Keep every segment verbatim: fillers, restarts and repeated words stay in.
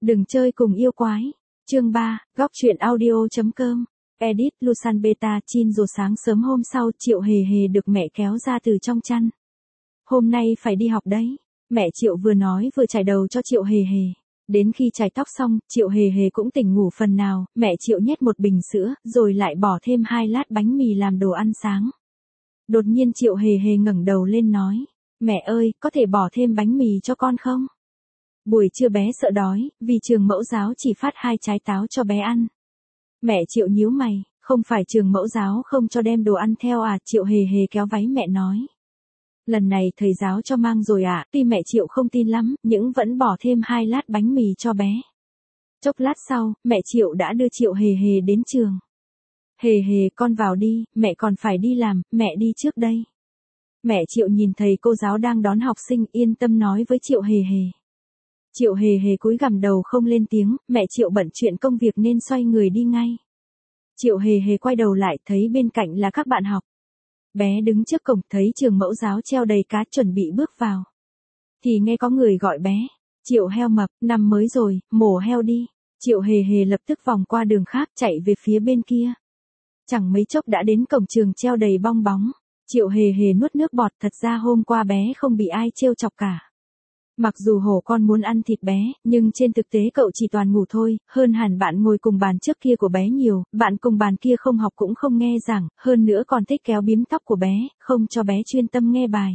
Đừng chơi cùng yêu quái. Chương ba, góc truyện audio.com. Edit Lusan Beta Chin. Rồi sáng sớm hôm sau, Triệu Hề Hề được mẹ kéo ra từ trong chăn. Hôm nay phải đi học đấy. Mẹ Triệu vừa nói vừa chải đầu cho Triệu Hề Hề. Đến khi chải tóc xong, Triệu Hề Hề cũng tỉnh ngủ phần nào, mẹ Triệu nhét một bình sữa, rồi lại bỏ thêm hai lát bánh mì làm đồ ăn sáng. Đột nhiên Triệu Hề Hề ngẩng đầu lên nói, mẹ ơi, có thể bỏ thêm bánh mì cho con không? Buổi trưa bé sợ đói, vì trường mẫu giáo chỉ phát hai trái táo cho bé ăn. Mẹ Triệu nhíu mày, không phải trường mẫu giáo không cho đem đồ ăn theo à? Triệu Hề Hề kéo váy mẹ nói. Lần này thầy giáo cho mang rồi ạ, à? Tuy mẹ Triệu không tin lắm, nhưng vẫn bỏ thêm hai lát bánh mì cho bé. Chốc lát sau, mẹ Triệu đã đưa Triệu Hề Hề đến trường. Hề Hề, con vào đi, mẹ còn phải đi làm, mẹ đi trước đây. Mẹ Triệu nhìn thầy cô giáo đang đón học sinh, yên tâm nói với Triệu Hề Hề. Triệu Hề Hề cúi gằm đầu không lên tiếng, mẹ Triệu bận chuyện công việc nên xoay người đi ngay. Triệu Hề Hề quay đầu lại, thấy bên cạnh là các bạn học. Bé đứng trước cổng, thấy trường mẫu giáo treo đầy cá, chuẩn bị bước vào. Thì nghe có người gọi bé, Triệu heo mập, năm mới rồi, mổ heo đi. Triệu Hề Hề lập tức vòng qua đường khác, chạy về phía bên kia. Chẳng mấy chốc đã đến cổng trường treo đầy bong bóng. Triệu Hề Hề nuốt nước bọt, thật ra hôm qua bé không bị ai trêu chọc cả. Mặc dù hổ con muốn ăn thịt bé, nhưng trên thực tế cậu chỉ toàn ngủ thôi, hơn hẳn bạn ngồi cùng bàn trước kia của bé nhiều, bạn cùng bàn kia không học cũng không nghe giảng, hơn nữa còn thích kéo bím tóc của bé, không cho bé chuyên tâm nghe bài.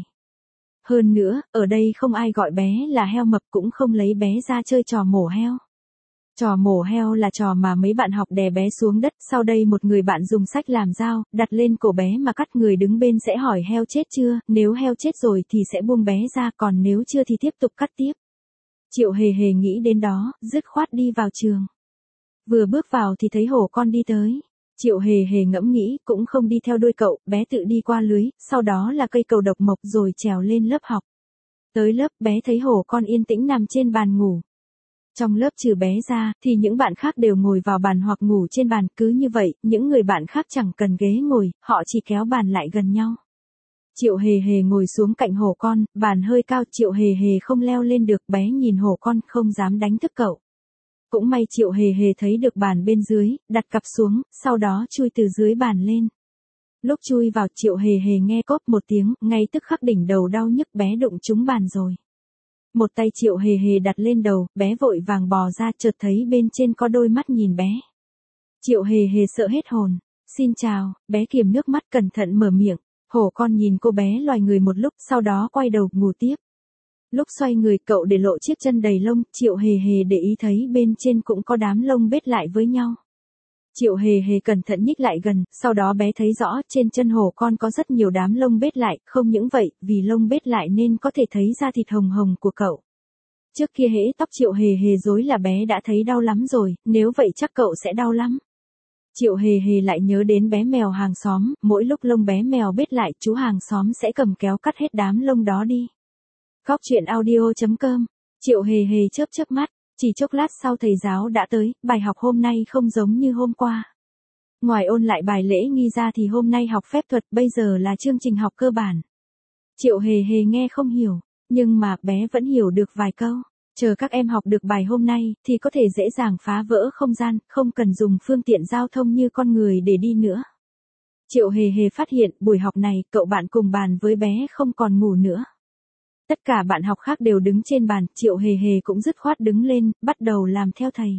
Hơn nữa, ở đây không ai gọi bé là heo mập, cũng không lấy bé ra chơi trò mổ heo. Trò mổ heo là trò mà mấy bạn học đè bé xuống đất, sau đây một người bạn dùng sách làm dao, đặt lên cổ bé mà cắt, người đứng bên sẽ hỏi heo chết chưa, nếu heo chết rồi thì sẽ buông bé ra, còn nếu chưa thì tiếp tục cắt tiếp. Triệu Hề Hề nghĩ đến đó, dứt khoát đi vào trường. Vừa bước vào thì thấy hổ con đi tới. Triệu Hề Hề ngẫm nghĩ, cũng không đi theo đuôi cậu, bé tự đi qua lưới, sau đó là cây cầu độc mộc rồi trèo lên lớp học. Tới lớp, bé thấy hổ con yên tĩnh nằm trên bàn ngủ. Trong lớp trừ bé ra, thì những bạn khác đều ngồi vào bàn hoặc ngủ trên bàn, cứ như vậy, những người bạn khác chẳng cần ghế ngồi, họ chỉ kéo bàn lại gần nhau. Triệu Hề Hề ngồi xuống cạnh hổ con, bàn hơi cao, Triệu Hề Hề không leo lên được, bé nhìn hổ con, không dám đánh thức cậu. Cũng may Triệu Hề Hề thấy được bàn bên dưới, đặt cặp xuống, sau đó chui từ dưới bàn lên. Lúc chui vào, Triệu Hề Hề nghe cốp một tiếng, ngay tức khắc đỉnh đầu đau nhức, bé đụng trúng bàn rồi. Một tay Triệu Hề Hề đặt lên đầu, bé vội vàng bò ra, chợt thấy bên trên có đôi mắt nhìn bé. Triệu Hề Hề sợ hết hồn. Xin chào, bé kiềm nước mắt cẩn thận mở miệng. Hổ con nhìn cô bé loài người một lúc, sau đó quay đầu ngủ tiếp. Lúc xoay người, cậu để lộ chiếc chân đầy lông, Triệu Hề Hề để ý thấy bên trên cũng có đám lông bết lại với nhau. Triệu Hề Hề cẩn thận nhích lại gần, sau đó bé thấy rõ trên chân hổ con có rất nhiều đám lông bết lại, không những vậy, vì lông bết lại nên có thể thấy da thịt hồng hồng của cậu. Trước kia hễ tóc Triệu Hề Hề rối là bé đã thấy đau lắm rồi, nếu vậy chắc cậu sẽ đau lắm. Triệu Hề Hề lại nhớ đến bé mèo hàng xóm, mỗi lúc lông bé mèo bết lại, chú hàng xóm sẽ cầm kéo cắt hết đám lông đó đi. Góc truyện audio.com. Triệu Hề Hề chớp chớp mắt. Chỉ chốc lát sau thầy giáo đã tới, bài học hôm nay không giống như hôm qua. Ngoài ôn lại bài lễ nghi ra thì hôm nay học phép thuật, bây giờ là chương trình học cơ bản. Triệu Hề Hề nghe không hiểu, nhưng mà bé vẫn hiểu được vài câu. Chờ các em học được bài hôm nay, thì có thể dễ dàng phá vỡ không gian, không cần dùng phương tiện giao thông như con người để đi nữa. Triệu Hề Hề phát hiện, buổi học này, cậu bạn cùng bàn với bé không còn ngủ nữa. Tất cả bạn học khác đều đứng trên bàn, Triệu Hề Hề cũng dứt khoát đứng lên, bắt đầu làm theo thầy.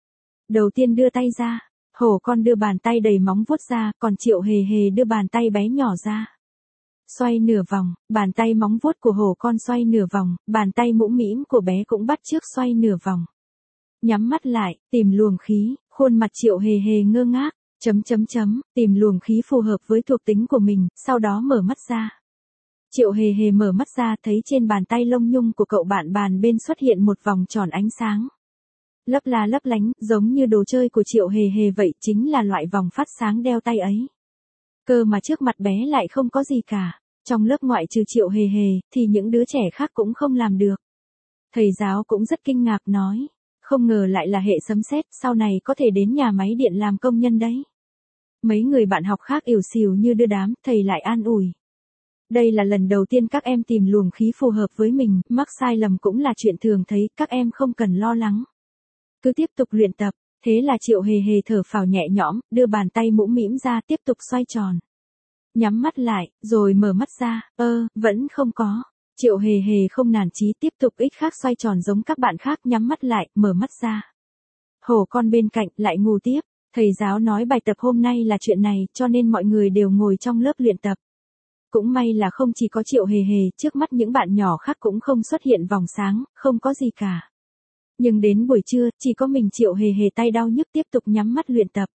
Đầu tiên đưa tay ra, hổ con đưa bàn tay đầy móng vuốt ra, còn Triệu Hề Hề đưa bàn tay bé nhỏ ra. Xoay nửa vòng, bàn tay móng vuốt của hổ con xoay nửa vòng, bàn tay mũm mĩm của bé cũng bắt chước xoay nửa vòng. Nhắm mắt lại, tìm luồng khí, khuôn mặt Triệu Hề Hề ngơ ngác, chấm chấm chấm, tìm luồng khí phù hợp với thuộc tính của mình, sau đó mở mắt ra. Triệu Hề Hề mở mắt ra, thấy trên bàn tay lông nhung của cậu bạn bàn bên xuất hiện một vòng tròn ánh sáng. Lấp la lấp lánh, giống như đồ chơi của Triệu Hề Hề vậy, chính là loại vòng phát sáng đeo tay ấy. Cơ mà trước mặt bé lại không có gì cả. Trong lớp ngoại trừ Triệu Hề Hề, thì những đứa trẻ khác cũng không làm được. Thầy giáo cũng rất kinh ngạc nói, không ngờ lại là hệ sấm sét, sau này có thể đến nhà máy điện làm công nhân đấy. Mấy người bạn học khác ỉu xìu như đưa đám, thầy lại an ủi. Đây là lần đầu tiên các em tìm luồng khí phù hợp với mình, mắc sai lầm cũng là chuyện thường thấy, các em không cần lo lắng. cứ tiếp tục luyện tập. Thế là Triệu Hề Hề thở phào nhẹ nhõm, đưa bàn tay mũm mĩm ra tiếp tục xoay tròn. Nhắm mắt lại, rồi mở mắt ra, ơ, vẫn không có. Triệu Hề Hề không nản chí tiếp tục ích khác xoay tròn giống các bạn khác, nhắm mắt lại, mở mắt ra. Hổ con bên cạnh lại ngủ tiếp. Thầy giáo nói bài tập hôm nay là chuyện này, cho nên mọi người đều ngồi trong lớp luyện tập. Cũng may là không chỉ có Triệu Hề Hề, trước mắt những bạn nhỏ khác cũng không xuất hiện vòng sáng, không có gì cả. Nhưng đến buổi trưa, chỉ có mình Triệu Hề Hề tay đau nhức tiếp tục nhắm mắt luyện tập.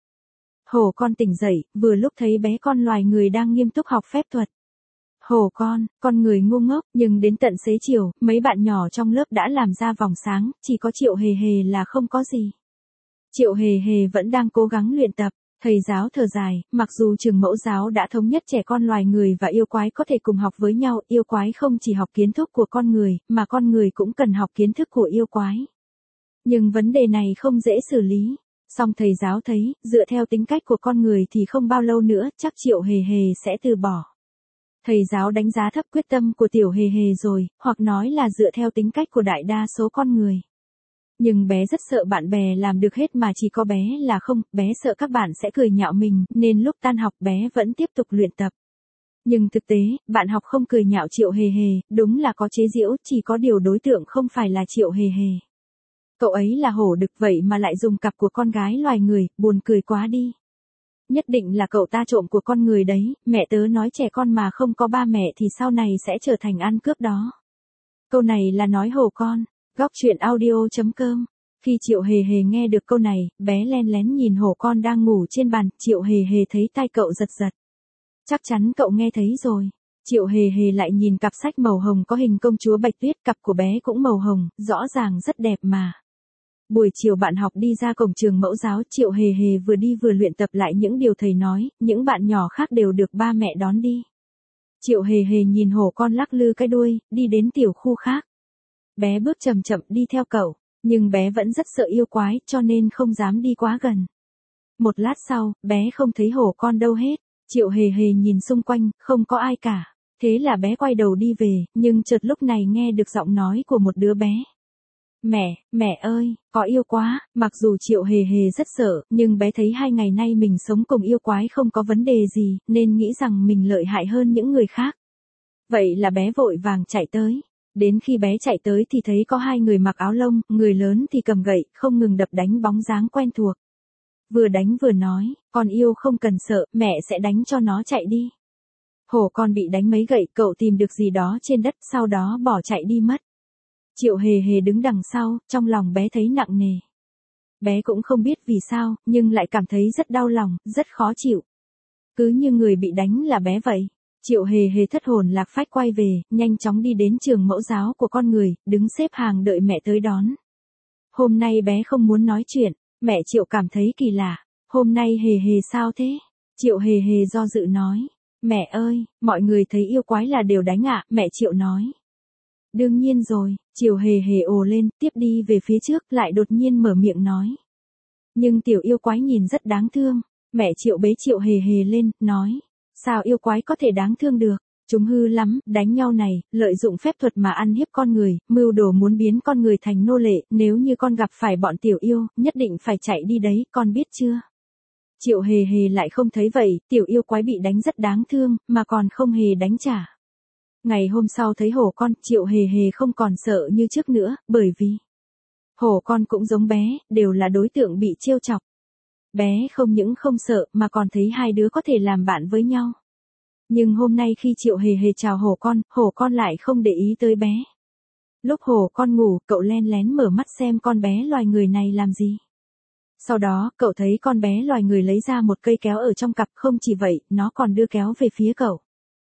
Hổ con tỉnh dậy, vừa lúc thấy bé con loài người đang nghiêm túc học phép thuật. Hổ con, con người ngu ngốc, nhưng đến tận xế chiều, mấy bạn nhỏ trong lớp đã làm ra vòng sáng, chỉ có Triệu Hề Hề là không có gì. Triệu Hề Hề vẫn đang cố gắng luyện tập. Thầy giáo thở dài, mặc dù trường mẫu giáo đã thống nhất trẻ con loài người và yêu quái có thể cùng học với nhau, yêu quái không chỉ học kiến thức của con người, mà con người cũng cần học kiến thức của yêu quái. Nhưng vấn đề này không dễ xử lý. Song thầy giáo thấy, dựa theo tính cách của con người thì không bao lâu nữa, chắc Triệu Hề Hề sẽ từ bỏ. Thầy giáo đánh giá thấp quyết tâm của Tiểu Hề Hề rồi, hoặc nói là dựa theo tính cách của đại đa số con người. Nhưng bé rất sợ bạn bè làm được hết mà chỉ có bé là không, bé sợ các bạn sẽ cười nhạo mình, nên lúc tan học bé vẫn tiếp tục luyện tập. Nhưng thực tế, bạn học không cười nhạo Triệu Hề Hề, đúng là có chế giễu, chỉ có điều đối tượng không phải là Triệu Hề Hề. Cậu ấy là hổ đực vậy mà lại dùng cặp của con gái loài người, buồn cười quá đi. Nhất định là cậu ta trộm của con người đấy, mẹ tớ nói trẻ con mà không có ba mẹ thì sau này sẽ trở thành ăn cướp đó. Câu này là nói hổ con. Góc truyện audio chấm com. Khi Triệu Hề Hề nghe được câu này, bé len lén nhìn hổ con đang ngủ trên bàn, Triệu Hề Hề thấy tai cậu giật giật. Chắc chắn cậu nghe thấy rồi. Triệu Hề Hề lại nhìn cặp sách màu hồng có hình công chúa Bạch Tuyết, cặp của bé cũng màu hồng, rõ ràng rất đẹp mà. Buổi chiều bạn học đi ra cổng trường mẫu giáo, Triệu Hề Hề vừa đi vừa luyện tập lại những điều thầy nói, những bạn nhỏ khác đều được ba mẹ đón đi. Triệu Hề Hề nhìn hổ con lắc lư cái đuôi, đi đến tiểu khu khác. Bé bước chậm chậm đi theo cậu, nhưng bé vẫn rất sợ yêu quái cho nên không dám đi quá gần. Một lát sau, bé không thấy hổ con đâu hết. Triệu Hề Hề nhìn xung quanh, không có ai cả. Thế là bé quay đầu đi về, nhưng chợt lúc này nghe được giọng nói của một đứa bé. Mẹ, mẹ ơi, có yêu quá. Mặc dù Triệu Hề Hề rất sợ, nhưng bé thấy hai ngày nay mình sống cùng yêu quái không có vấn đề gì, nên nghĩ rằng mình lợi hại hơn những người khác. Vậy là bé vội vàng chạy tới. Đến khi bé chạy tới thì thấy có hai người mặc áo lông, người lớn thì cầm gậy, không ngừng đập đánh bóng dáng quen thuộc. Vừa đánh vừa nói, con yêu không cần sợ, mẹ sẽ đánh cho nó chạy đi. Hổ con bị đánh mấy gậy, cậu tìm được gì đó trên đất, sau đó bỏ chạy đi mất. Triệu Hề Hề đứng đằng sau, trong lòng bé thấy nặng nề. Bé cũng không biết vì sao, nhưng lại cảm thấy rất đau lòng, rất khó chịu. Cứ như người bị đánh là bé vậy. Triệu Hề Hề thất hồn lạc phách quay về, nhanh chóng đi đến trường mẫu giáo của con người, đứng xếp hàng đợi mẹ tới đón. Hôm nay bé không muốn nói chuyện, mẹ Triệu cảm thấy kỳ lạ. Hôm nay Hề Hề sao thế? Triệu Hề Hề do dự nói. Mẹ ơi, mọi người thấy yêu quái là đều đánh ạ, mẹ Triệu nói. Đương nhiên rồi, Triệu Hề Hề ồ lên, tiếp đi về phía trước, lại đột nhiên mở miệng nói. Nhưng tiểu yêu quái nhìn rất đáng thương. Mẹ Triệu bế Triệu Hề Hề lên, nói. Sao yêu quái có thể đáng thương được? Chúng hư lắm, đánh nhau này, lợi dụng phép thuật mà ăn hiếp con người, mưu đồ muốn biến con người thành nô lệ, nếu như con gặp phải bọn tiểu yêu, nhất định phải chạy đi đấy, con biết chưa? Triệu Hề Hề lại không thấy vậy, tiểu yêu quái bị đánh rất đáng thương, mà còn không hề đánh trả. Ngày hôm sau thấy hổ con, Triệu Hề Hề không còn sợ như trước nữa, bởi vì hổ con cũng giống bé, đều là đối tượng bị trêu chọc. Bé không những không sợ mà còn thấy hai đứa có thể làm bạn với nhau. Nhưng hôm nay khi Triệu Hề Hề chào hổ con, hổ con lại không để ý tới bé. Lúc hổ con ngủ, cậu len lén mở mắt xem con bé loài người này làm gì. Sau đó, cậu thấy con bé loài người lấy ra một cây kéo ở trong cặp, không chỉ vậy, nó còn đưa kéo về phía cậu.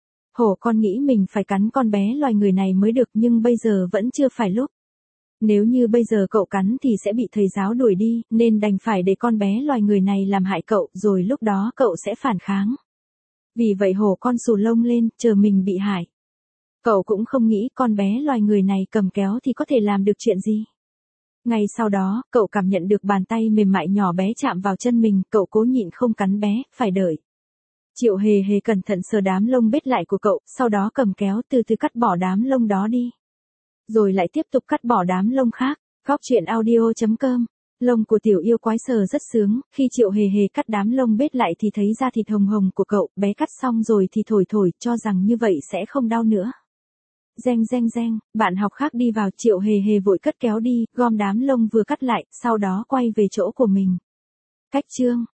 Hổ con nghĩ mình phải cắn con bé loài người này mới được, nhưng bây giờ vẫn chưa phải lúc. Nếu như bây giờ cậu cắn thì sẽ bị thầy giáo đuổi đi, nên đành phải để con bé loài người này làm hại cậu, rồi lúc đó cậu sẽ phản kháng. Vì vậy hổ con xù lông lên, chờ mình bị hại. Cậu cũng không nghĩ con bé loài người này cầm kéo thì có thể làm được chuyện gì. Ngay sau đó, cậu cảm nhận được bàn tay mềm mại nhỏ bé chạm vào chân mình, cậu cố nhịn không cắn bé, phải đợi. Triệu Hề Hề cẩn thận sờ đám lông bết lại của cậu, sau đó cầm kéo từ từ cắt bỏ đám lông đó đi. Rồi lại tiếp tục cắt bỏ đám lông khác. Góc truyện audio chấm com Lông của tiểu yêu quái sờ rất sướng, khi Triệu Hề Hề cắt đám lông bết lại thì thấy da thịt hồng hồng của cậu, bé cắt xong rồi thì thổi thổi, cho rằng như vậy sẽ không đau nữa. Reng reng reng, bạn học khác đi vào, Triệu Hề Hề vội cất kéo đi, gom đám lông vừa cắt lại, sau đó quay về chỗ của mình. Cách chương